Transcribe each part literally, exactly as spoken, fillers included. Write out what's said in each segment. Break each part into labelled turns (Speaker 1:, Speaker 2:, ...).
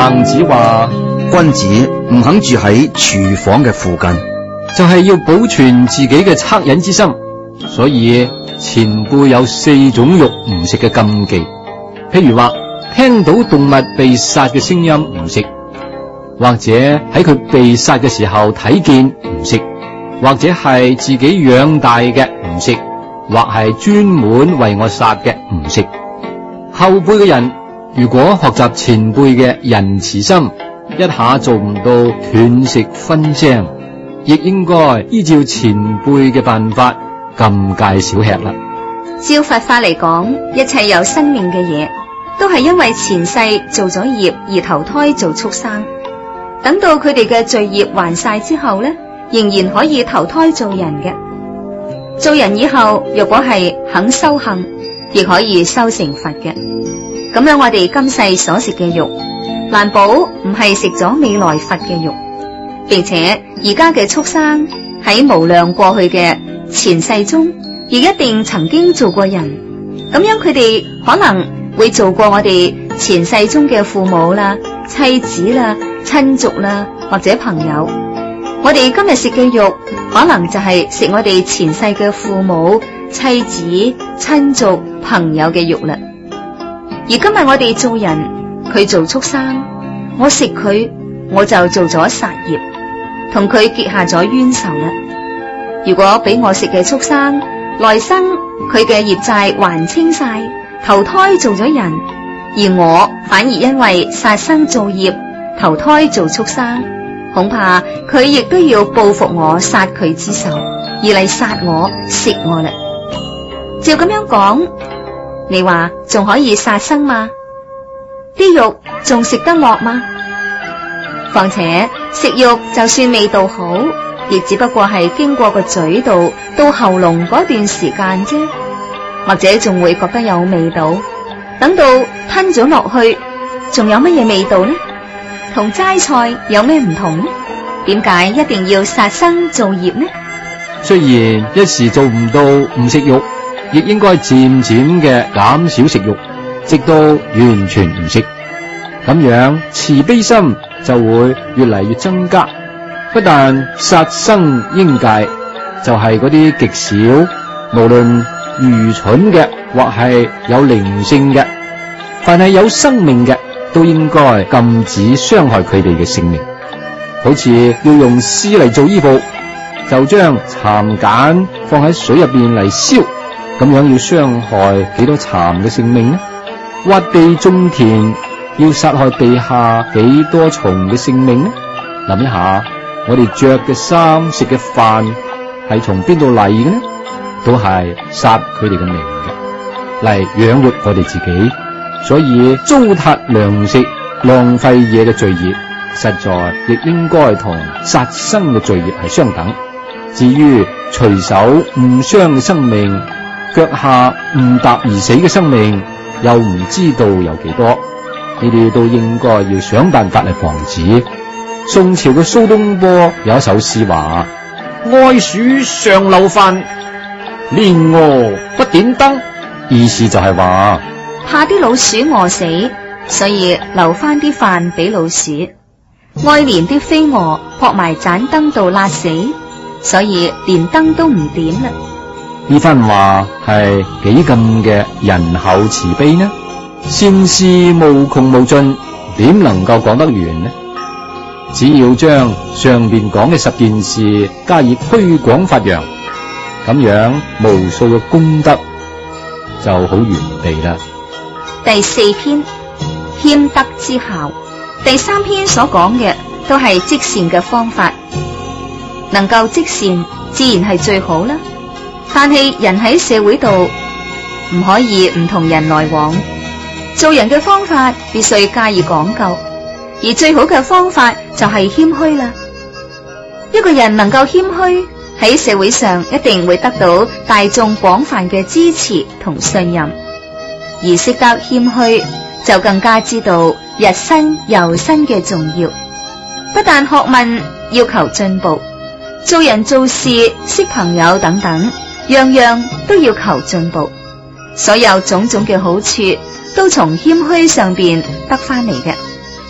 Speaker 1: 孟子話，君子唔肯住喺廚房嘅附近，
Speaker 2: 就係要保存自己嘅惻隱之心。所以前輩有四種肉唔食嘅禁忌，譬如話聽到動物被殺嘅聲音唔食，或者喺佢被殺嘅時候睇見唔食，或者係自己養大嘅唔食，或係專門為我殺嘅唔食。後輩嘅人如果學習前輩嘅仁慈心，一下做唔到斷食分腥，亦應該依照前輩嘅辦法禁戒少吃啦。
Speaker 3: 照佛法嚟講，一切有生命嘅嘢都係因為前世做咗業而投胎做畜生，等到佢哋嘅罪業還晒之後呢，仍然可以投胎做人嘅。做人以後若果係肯修行，亦可以修成佛嘅。咁樣我哋今世所食嘅肉，難保唔係食咗未來佛嘅肉，並且而家嘅畜生喺無量過去嘅前世中，亦一定曾經做過人。咁樣佢哋可能會做過我哋前世中嘅父母啦、妻子啦、親族啦，或者朋友。我哋今日食嘅肉，可能就係食我哋前世嘅父母、妻子、親族、朋友嘅肉啦。而今日我哋做人，佢做畜生，我食佢，我就做咗殺業，同佢結下咗冤仇啦。如果俾我食嘅畜生，來生佢嘅業債還清晒，投胎做咗人，而我反而因為殺生造業，投胎做畜生，恐怕佢亦都要報復我殺佢之仇，而嚟殺我食我啦。照咁樣講，你話仲可以殺生嗎？啲肉仲食得落嗎？況且食肉就算味道好，亦只不過係經過個嘴度到喉嚨嗰段時間啫，或者仲會覺得有味道，等到吞咗落去，仲有乜嘢味道呢？同齋菜有咩唔同呢？點解一定要殺生造業呢？
Speaker 2: 雖然一時做唔到唔食肉，亦應該漸漸嘅減少食肉，直到完全唔食。咁樣慈悲心就會越嚟越增加。不但殺生應戒，就係嗰啲極少，無論愚蠢嘅或係有靈性嘅，凡係有生命嘅，都應該禁止傷害佢哋嘅性命。好似要用絲嚟做衣服，就將蠶繭放喺水入邊嚟燒，咁樣要傷害幾多蠶嘅性命呢？挖地種田要殺害地下幾多蟲嘅性命呢？諗一下，我哋着嘅衫、食嘅飯係從邊度嚟嘅呢？都係殺佢哋嘅命嘅，嚟養活我哋自己。所以糟蹋糧食、浪費嘢嘅罪業，實在亦應該同殺生嘅罪業係相等。至於隨手誤傷嘅生命，腳下誤踏而死嘅生命，又唔知道有幾多，呢啲都應該要想辦法嚟防止。宋朝嘅蘇東坡有一首詩話：愛鼠常留飯，連餓不點燈。意思就係話
Speaker 3: 怕啲老鼠餓死，所以留翻啲飯俾老鼠；愛連啲飛蛾撲埋盞燈度辣死，所以連燈都唔點啦。
Speaker 2: 呢番話係幾咁嘅仁厚慈悲呢？善事無窮無盡，點能夠講得完呢？只要將上邊講嘅十件事加以推廣發揚，咁樣無數嘅功德就好完備啦。
Speaker 3: 第四篇謙德之孝，第三篇所講嘅都係積善嘅方法，能夠積善自然係最好啦。但係人喺社會度唔可以唔同人來往，做人嘅方法必須加以講究，而最好嘅方法就係謙虛啦。一個人能夠謙虛，喺社會上一定會得到大眾廣泛嘅支持同信任，而識得謙虛就更加知道日新又新嘅重要。不但學問要求進步，做人做事識朋友等等，樣樣都要求進步。所有種種嘅好處都從謙虛上邊得翻嚟嘅，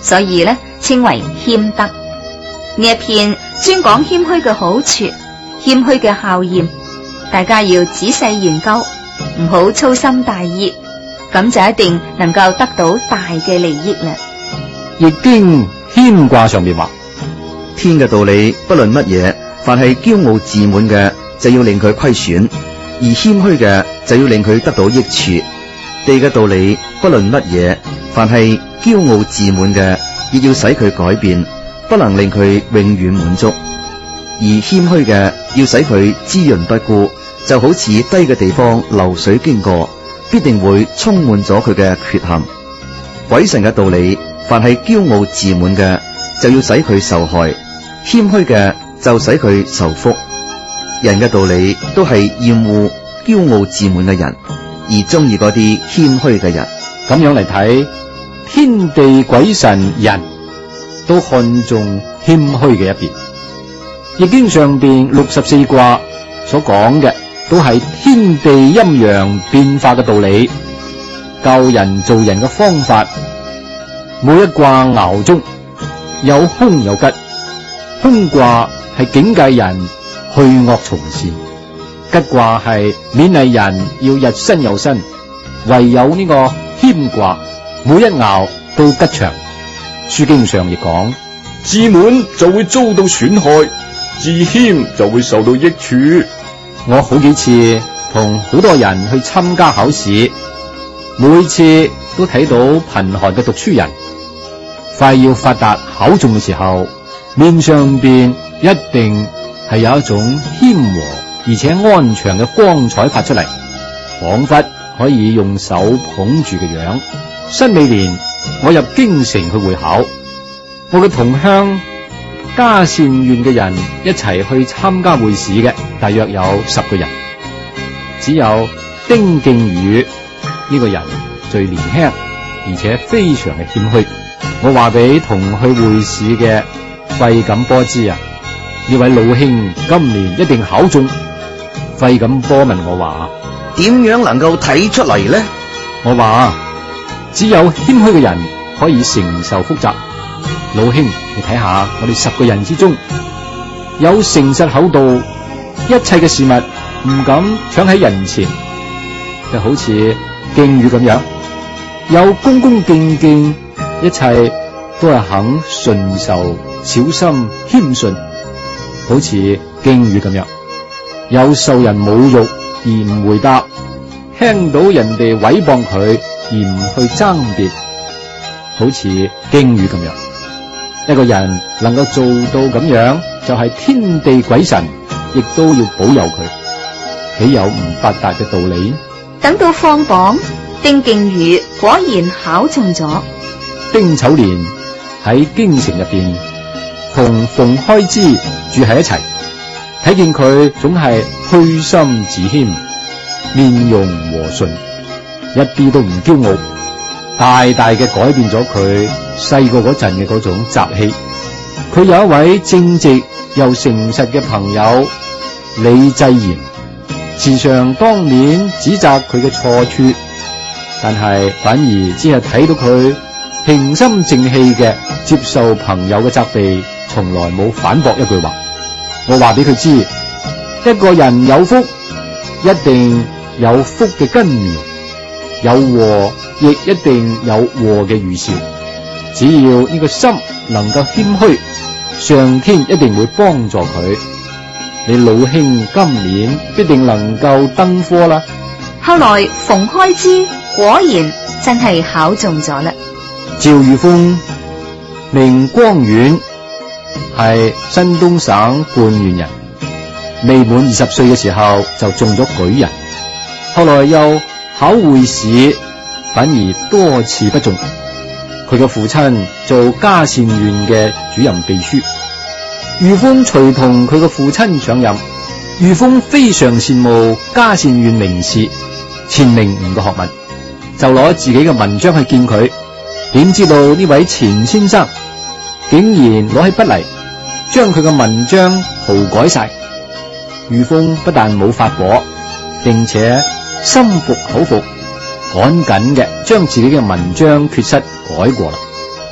Speaker 3: 所以呢稱為謙德。呢一篇專講謙虛嘅好處、謙虛嘅效驗，大家要仔細研究，唔好粗心大意，咁就一定能夠得到大嘅利益啦。
Speaker 2: 易經謙卦上面話：
Speaker 1: 天嘅道理不論乜嘢，凡係驕傲自滿嘅，就要令佢虧損；而謙虛嘅就要令佢得到益處。地嘅道理不論乜嘢，凡係驕傲自滿嘅，亦要使佢改變，不能令佢永遠滿足；而謙虛嘅要使佢滋潤不枯，就好似低嘅地方流水經過，必定會充滿咗佢嘅缺陷。鬼神嘅道理，凡係驕傲自滿嘅，就要使佢受害；謙虛嘅就使佢受福。人嘅道理都係厭惡驕傲自滿嘅人，而中意嗰啲謙虛嘅人。
Speaker 2: 咁樣嚟睇，天地鬼神人都看重謙虛嘅一邊。易經上邊六十四卦所講嘅都係天地陰陽變化嘅道理，教人做人嘅方法。每一卦爻中有凶有吉，凶卦係警戒人去惡從善，吉卦係勉勵人要日新又新。唯有呢個謙卦，每一爻都吉祥。書經上亦講：
Speaker 4: 自滿就會遭到損害，自謙就會受到益處。
Speaker 2: 我好幾次同好多人去參加考試，每次都睇到貧寒嘅讀書人快要發達考中嘅時候，面上邊一定係有一種謙和而且安詳嘅光彩發出嚟，仿佛可以用手捧住嘅樣。新尾年我入京城去會考，我嘅同鄉嘉善縣嘅人一齊去參加會試嘅，大約有十個人，只有丁敬宇呢個人最年輕，而且非常嘅謙虛。我話俾同去會試嘅費錦波知啊，呢位老兄今年一定考中。費錦波問我話：
Speaker 1: 點樣能夠睇出嚟呢？
Speaker 2: 我話只有謙虛嘅人可以承受複雜。老兄，你睇下我哋十個人之中，有誠實厚道，一切嘅事物唔敢搶喺人前，就好似敬語咁樣，有恭恭敬敬，一切都係肯順受，小心謙遜，好似敬語咁樣。有受人侮辱而唔回答，聽到人哋毀謗佢而唔去爭辯，好似敬語咁樣。一個人能夠做到咁樣，就係天地鬼神亦都要保佑佢，豈有唔發達嘅道理？
Speaker 3: 等到放榜，丁敬宇果然考中咗。
Speaker 2: 丁丑年喺京城入邊同馮開之住喺一齊，睇見佢總係虛心自謙，面容和順，一啲都唔驕傲，大大嘅改變咗佢細個嗰陣嘅嗰種習氣。佢有一位正直又誠實嘅朋友李濟賢，時常當面指責佢嘅錯處，但係反而只係睇到佢平心靜氣嘅接受朋友嘅責備，從來冇反駁一句話。我話俾佢知，一個人有福，一定有福嘅根苗，有禍亦一定有禍嘅預兆。只要呢個心能夠謙虛，上天一定會幫助佢。你老兄今年必定能夠登科啦。
Speaker 3: 後來馮開之果然真係考中咗啦。
Speaker 2: 趙裕豐名光遠，係山東省泮縣人，未滿二十歲嘅時候就中咗舉人，後來又考會試，反而多次不中。佢嘅父親做嘉善縣嘅主任秘書，裕豐隨同佢嘅父親上任。裕豐非常羨慕嘉善縣名士錢明吾嘅學問，就攞自己嘅文章去見佢。點知道呢位錢先生竟然攞起筆嚟，將佢嘅文章塗改晒。裕豐不但冇發火，並且心服口服，趕緊嘅將自己嘅文章缺失改過啦。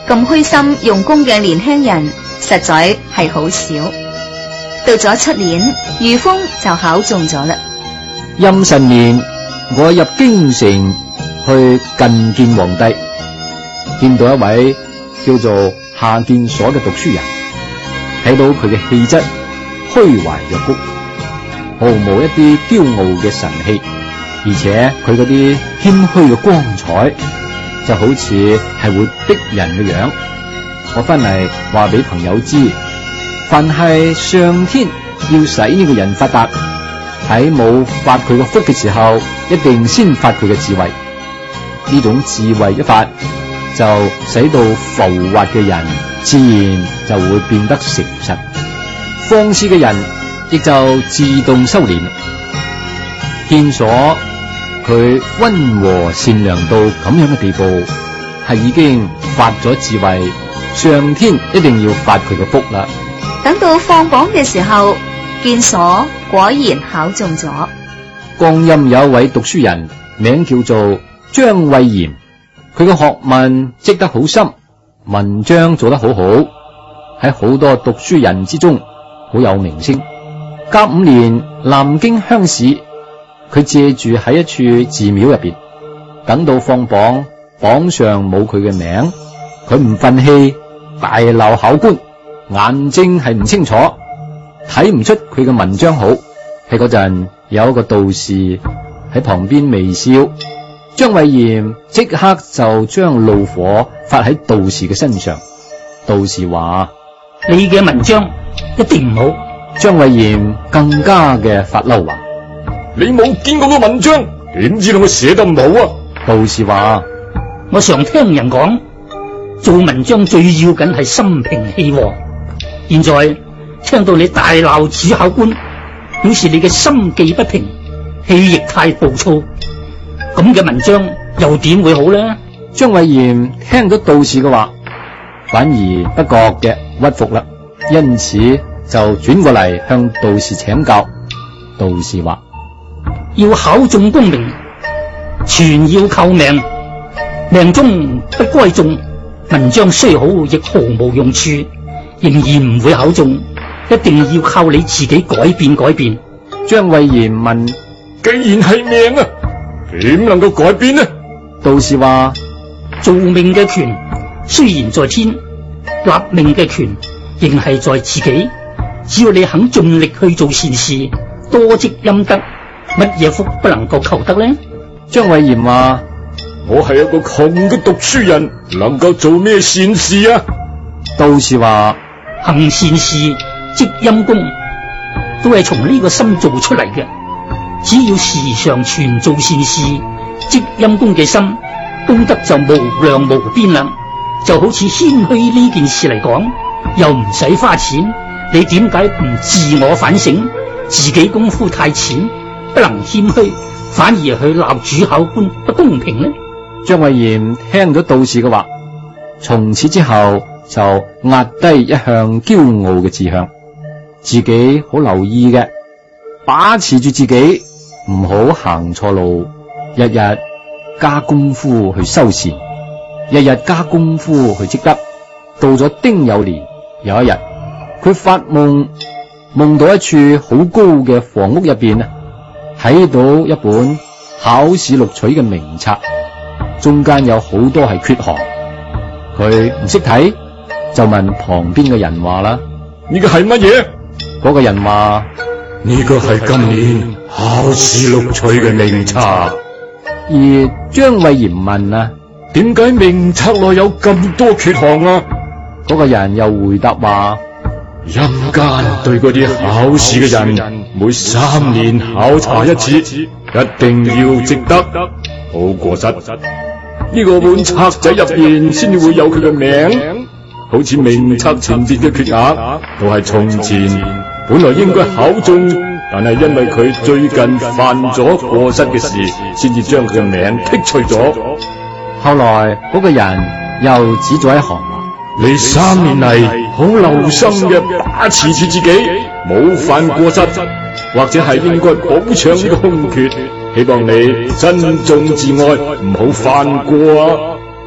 Speaker 3: 咁虛心用功嘅年輕人實在係好少。到咗七年，俞豐就考中咗啦。
Speaker 2: 壬辰年，我入京城去覲見皇帝，見到一位叫做夏建所嘅讀書人，睇到佢嘅氣質虛懷若谷，毫無一啲驕傲嘅神氣，而且佢嗰啲謙虛嘅光彩就好似係會逼人嘅樣。我翻嚟話俾朋友知，凡係上天要使呢個人發達，喺冇發佢個福嘅時候，一定先發佢嘅智慧。呢種智慧一發，就使到浮滑嘅人自然就會變得誠實，放肆嘅人亦就自動收斂。建所佢溫和善良到咁樣嘅地步，係已經發咗智慧，上天一定要發佢嘅福啦。
Speaker 3: 等到放榜嘅時候，建所果然考中咗。
Speaker 2: 江陰有一位讀書人，名叫做張惠賢，佢嘅學問積得好深，文章做得好好，喺好多讀書人之中好有名聲。甲午年南京鄉試，佢借住喺一處寺廟入邊，等到放榜，榜上冇佢嘅名，佢唔忿氣，大鬧考官，眼睛係唔清楚，睇唔出佢嘅文章好。喺嗰陣有一個道士喺旁邊微笑，張惠賢即刻就將怒火發喺道士嘅身上。道士話：
Speaker 5: 你嘅文章一定唔好。
Speaker 2: 張惠賢更加嘅發嬲話：
Speaker 4: 你冇見過個文章，點知道我寫得唔好啊？
Speaker 2: 道士話：
Speaker 5: 我常聽人講，做文章最要緊係心平氣和。現在聽到你大鬧主考官，表示你嘅心計不平，氣亦太暴躁，咁嘅文章又點會好呢？
Speaker 2: 張惠賢聽到道士嘅話，反而不覺嘅屈服啦，因此就轉過嚟向道士請教。道士話：
Speaker 5: 要考中功名，全要靠命，命中不該中，文章雖好亦毫無用處，仍然唔會考中，一定要靠你自己改變改變。
Speaker 2: 張惠賢問：
Speaker 4: 既然係命啊，點能夠改變呢？
Speaker 2: 道士話：
Speaker 5: 做命嘅權雖然在天，立命嘅權仍係在自己。只要你肯盡力去做善事，多積陰德，乜嘢福不能夠求得呢？
Speaker 2: 張惠賢話：
Speaker 4: 我係一個窮嘅讀書人，能夠做咩善事啊？
Speaker 2: 道士話：
Speaker 5: 行善事積陰功，都係從呢個心做出嚟嘅。只要時常全做善事，積陰功嘅心，功德就無量無邊啦。就好似謙虛呢件事嚟講，又唔使花錢，你點解唔自我反省，自己功夫太淺，不能謙虛，反而去鬧主考官不公平呢？
Speaker 2: 張惠賢聽咗道士嘅話，從此之後就壓低一向驕傲嘅志向，自己好留意嘅，把持住自己，唔好行錯路，日日加功夫去修善，日日加功夫去積德。到咗丁酉年，有一日，佢發夢，夢到一處好高嘅房屋入邊啊，睇到一本考試錄取嘅名冊，中間有好多係缺行，佢唔識睇，就問旁邊嘅人話啦：
Speaker 4: 呢個係乜嘢？
Speaker 2: 嗰個人話：
Speaker 4: 呢個係今年考試錄取嘅名冊。
Speaker 2: 而張惠賢問啊：
Speaker 4: 點解名冊內有咁多缺行啊？
Speaker 2: 嗰個人又回答話：
Speaker 4: 陰間對嗰啲考試嘅人，每三年考察一次，一定要積德，好過失。呢個本冊仔入邊先至會有佢嘅名，好似名冊前邊嘅缺額，都係從前本來應該考中，但係因為佢最近犯咗過失嘅事，先至將佢嘅名剔除咗。
Speaker 2: 後來嗰個人又指咗一行話：
Speaker 4: 你三年嚟好留心嘅把持住自己，冇犯過失，或者係應該補償呢個空缺，希望你珍重自愛，唔好犯過啊！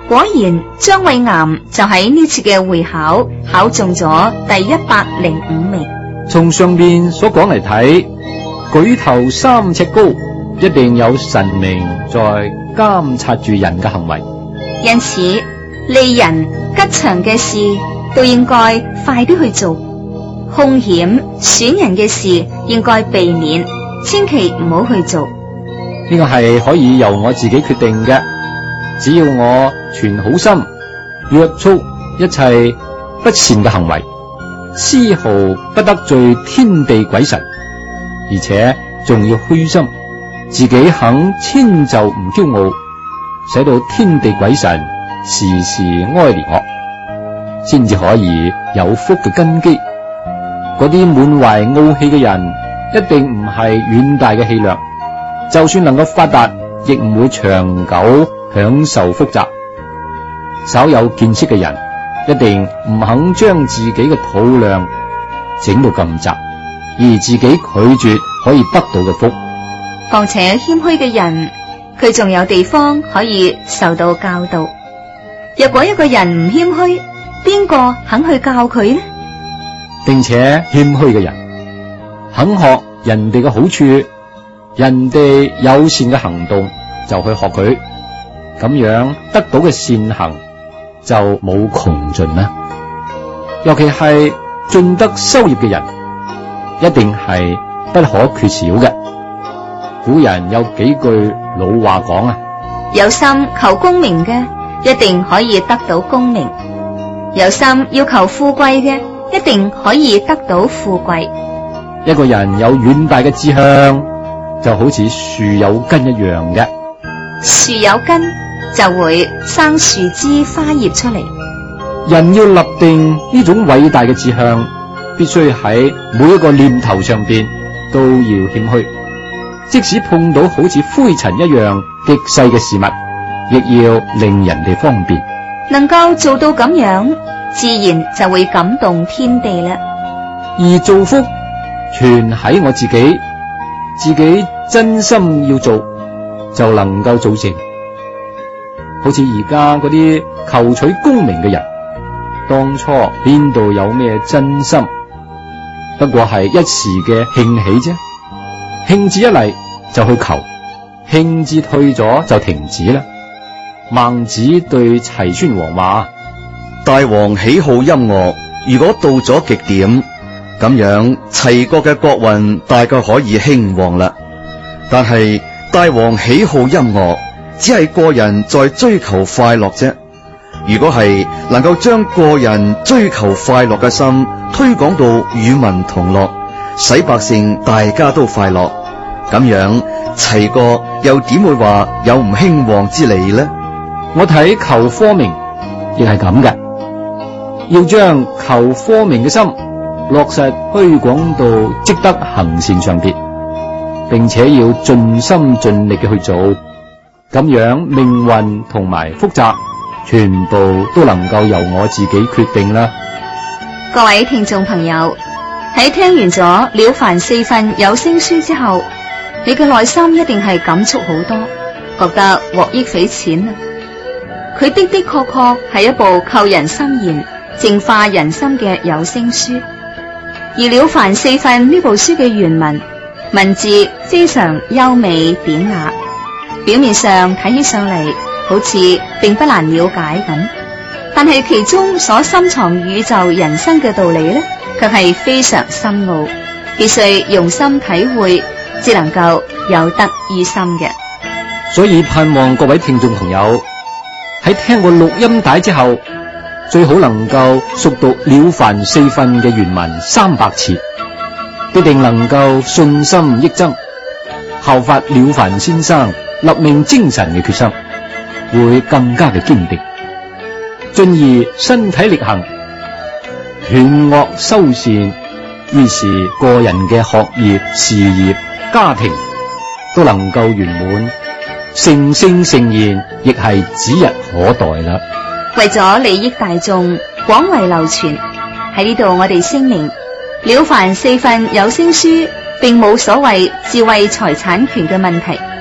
Speaker 3: 果然張偉岩就喺呢次嘅會考考中咗第一百零五名。
Speaker 2: 從上面所講嚟睇，舉頭三尺高，一定有神明在監察住人嘅行為，
Speaker 3: 因此利人吉祥嘅事都應該快啲去做，凶險損人嘅事應該避免，千祈唔好去做。
Speaker 2: 呢個係可以由我自己決定嘅，只要我存好心，約束一切不善嘅行為，絲毫不得罪天地鬼神，而且仲要虛心，自己肯遷就唔驕傲，使到天地鬼神時時哀憐我，先至可以有福嘅根基。嗰啲滿懷傲氣嘅人，一定唔係遠大嘅氣量，就算能夠發達，亦唔會長久享受福澤。稍有見識嘅人，一定唔肯將自己嘅肚量整到咁窄，而自己拒絕可以得到嘅福。
Speaker 3: 況且謙虛嘅人，佢仲有地方可以受到教導。若果一個人唔謙虛，邊個肯去教佢呢？
Speaker 2: 並且謙虛嘅人肯學人哋嘅好處，人哋友善嘅行動就去學佢，咁樣得到嘅善行就冇窮盡啦。尤其係盡得修業嘅人，一定係不可缺少嘅。古人有幾句老話講啊，
Speaker 3: 有心求功名嘅，一定可以得到功名；有心要求富貴嘅，一定可以得到富貴。
Speaker 2: 一個人有遠大嘅志向，就好似樹有根一樣嘅，
Speaker 3: 樹有根就會生樹枝花葉出嚟。
Speaker 2: 人要立定呢種偉大嘅志向，必須喺每一個念頭上邊都要謙虛，即使碰到好似灰塵一樣極細嘅事物，亦要令人哋方便。
Speaker 3: 能夠做到咁樣，自然就會感動天地啦。
Speaker 2: 而造福全喺我自己，自己真心要做，就能夠做成。好似而家嗰啲求取功名嘅人，當初邊度有咩真心？不過係一時嘅興起啫，興致一嚟就去求，興致退咗就停止啦。孟子對齊宣王話：
Speaker 1: 大王喜好音樂，如果到咗極點，咁樣齊國嘅國運大概可以興旺啦。但係大王喜好音樂，只係個人在追求快樂啫。如果係能夠將個人追求快樂嘅心推廣到與民同樂，使百姓大家都快樂，咁樣齊國又點會話有唔興旺之理呢？
Speaker 2: 我睇求科名亦係咁嘅，要將求科名嘅心落實推廣到積德行善上邊，並且要盡心盡力嘅去做，咁樣命運同埋福澤全部都能夠由我自己決定啦。
Speaker 3: 各位聽眾朋友，喺聽完咗《了凡四訓》有聲書之後，你嘅內心一定係感觸好多，覺得獲益匪淺啊！佢的的確確係一部扣人心弦、淨化人心嘅有聲書。而《了凡四訓》呢部書嘅原文文字非常優美典雅，表面上睇起上嚟好似並不難了解咁，但係其中所深藏宇宙人生嘅道理呢，卻係非常深奧，必須用心體會，至能夠有得於心嘅。
Speaker 2: 所以盼望各位聽眾朋友喺聽過錄音帶之後，最好能夠熟讀《了凡四訓》嘅原文三百次，必定能夠信心益增，效法了凡先生立命精神嘅決心，會更加嘅堅定，進而身體力行，斷惡修善，於是個人嘅學業、事業、家庭都能夠圓滿，成聖成賢亦係指日可待啦。
Speaker 3: 為咗利益大眾，廣為流傳，喺呢度我哋聲明，《了凡四訓》有聲書並冇所謂智慧財產權嘅問題，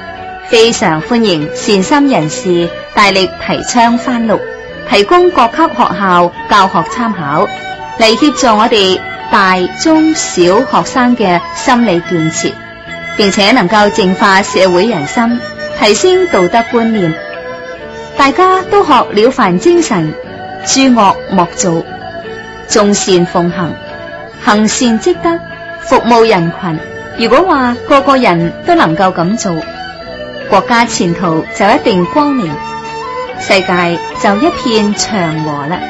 Speaker 3: 非常歡迎善心人士大力提倡翻錄，提供各級學校教學參考，嚟協助我哋大中小學生嘅心理建設，並且能夠淨化社會人心，提升道德觀念。大家都學了凡精神，諸惡莫做，眾善奉行，行善積德，服務人群。如果話個個人都能夠咁做，國家前途就一定光明，世界就一片祥和啦。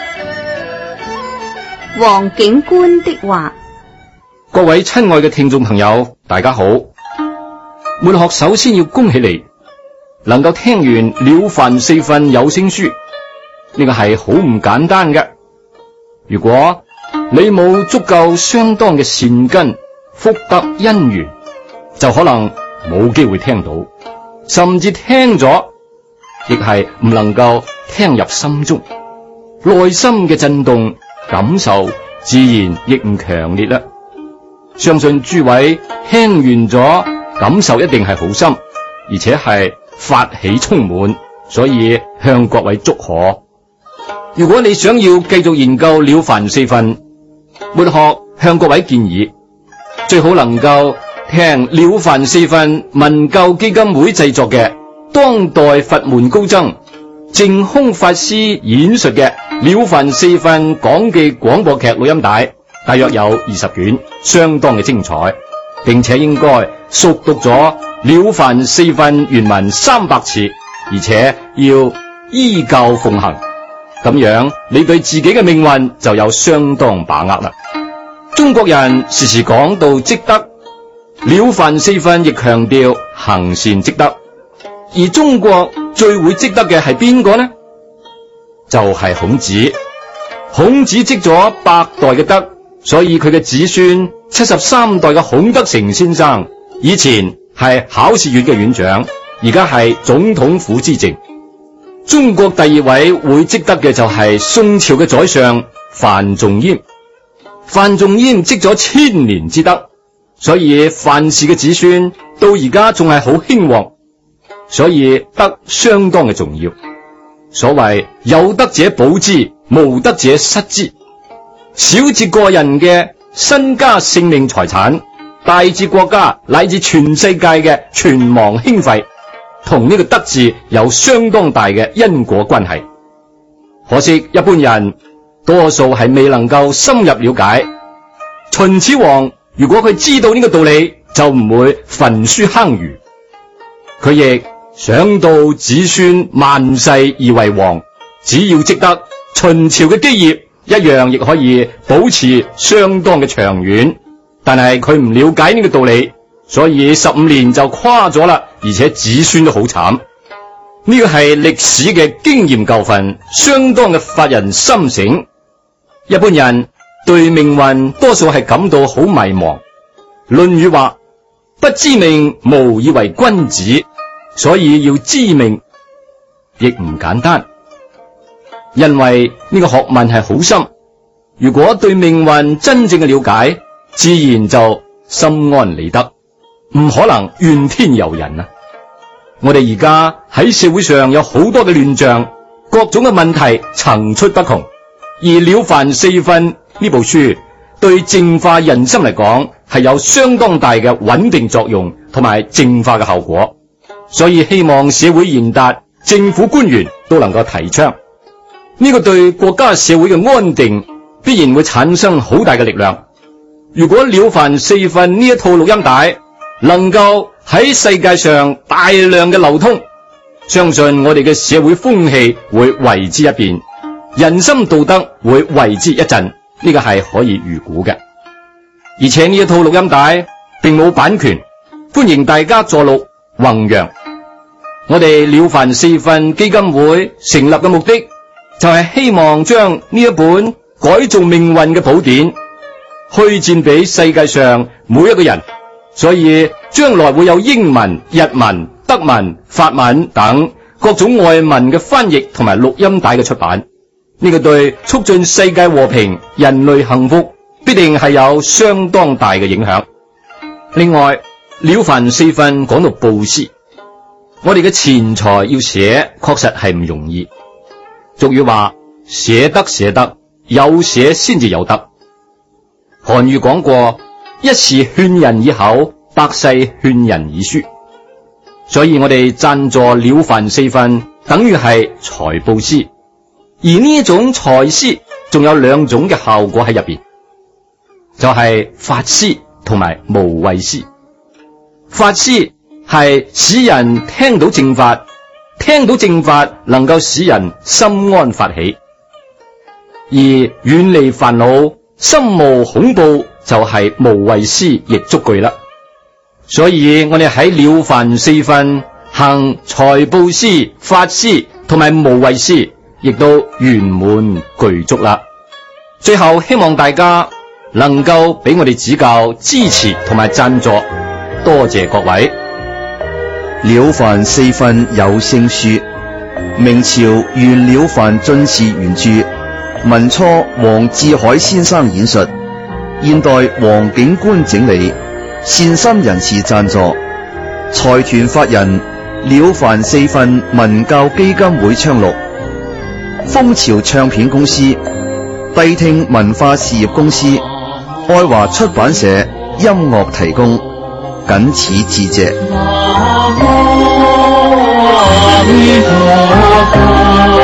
Speaker 3: 黃警官的話。
Speaker 2: 各位親愛嘅聽眾朋友，大家好。末學首先要恭喜你能夠聽完了凡四訓有聲書，呢個係好唔簡單嘅。如果你冇足夠相當嘅善根、福德因緣，就可能冇機會聽到，甚至聽咗亦係唔能夠聽入心中，內心嘅震動感受自然亦唔強烈啦。相信諸位聽完咗，感受一定係好深，而且係法喜充滿，所以向各位祝賀。如果你想要繼續研究了凡四訓，末學向各位建議，最好能夠聽了凡四訓文教基金會製作嘅當代佛門高僧淨空法師演述嘅了凡四訓講記廣播劇錄音帶，大約有二十卷，相當嘅精彩，並且應該熟讀咗了凡四訓原文三百次，而且要依教奉行，咁樣你對自己嘅命運就有相當把握啦。中國人時時講到積德，了凡四訓亦強調行善積德，而中國最會積德嘅係邊個呢？就係、是、孔子。孔子積咗百代嘅德，所以佢嘅子孫七十三代嘅孔德成先生，以前係考試院嘅院長，而家係總統府之政。中國第二位會積德嘅就係宋朝嘅宰相范仲淹。范仲淹積咗千年之德，所以范氏嘅子孫到而家仲係好興旺，所以德相當嘅重要。所謂有德者保之，無德者失之。小至個人嘅身家性命財產，大至國家乃至全世界嘅存亡興廢，同呢個德字有相當大嘅因果關係。可惜一般人多數係未能夠深入了解。秦始皇如果佢知道呢個道理，就唔會焚書坑儒，佢亦想到子孫萬世而為王，只要積德，秦朝嘅基業一樣亦可以保持相當嘅長遠。但係佢唔了解呢個道理，所以十五年就垮咗啦，而且子孫都好慘。呢個係歷史嘅經驗教訓，相當嘅發人深省。一般人對命運多數係感到好迷茫。論語話：不知命，無以為君子。所以要知命亦唔簡單，因為呢個學問係好深。如果對命運真正嘅了解，自然就心安理得，唔可能怨天尤人啊！我哋而家喺社會上有好多嘅亂象，各種嘅問題層出不窮，而了凡四訓呢部書對淨化人心嚟講係有相當大嘅穩定作用同埋淨化嘅效果。所以希望社會賢達、政府官員都能夠提倡呢個，對國家社會嘅安定必然會產生好大嘅力量。如果了凡四訓呢一套錄音帶能夠喺世界上大量嘅流通，相信我哋嘅社會風氣會為之一變，人心道德會為之一振，呢個係可以預估嘅。而且呢一套錄音帶並冇版權，歡迎大家助錄弘揚。我哋了凡四訓基金會成立嘅目的就係希望將呢一本改造命運嘅寶典推薦俾世界上每一個人，所以將來會有英文、日文、德文、法文等各種外文嘅翻譯同埋錄音帶嘅出版。呢個對促進世界和平、人類幸福必定係有相當大嘅影響。另外，了凡四訓講到布施， 我哋嘅錢財要寫，確實係唔容易。俗語話：寫得寫得，有寫先至有得。韓愈講過：一時勸人以口，百世勸人以書。所以我哋贊助了凡四訓，等於係財布施。而呢種財施仲有兩種嘅效果喺入邊，就係、是、法施同埋無畏施。法施係使人聽到正法，聽到正法能夠使人心安法喜，而遠離煩惱，心無恐怖，就係無畏施亦足具啦。所以我哋喺了凡四訓行財布施、法施同埋無畏施，亦都圓滿具足啦。最後希望大家能夠俾我哋指教、支持同埋贊助，多謝各位。
Speaker 1: 了凡四訓有聲書，明朝袁了凡進士原著，民初黃志海先生演述，現代黃景觀整理，善心人士贊助，財團法人了凡四訓文教基金會昌錄，風潮唱片公司、諦聽文化事業公司、愛華出版社音樂提供，謹此致謝。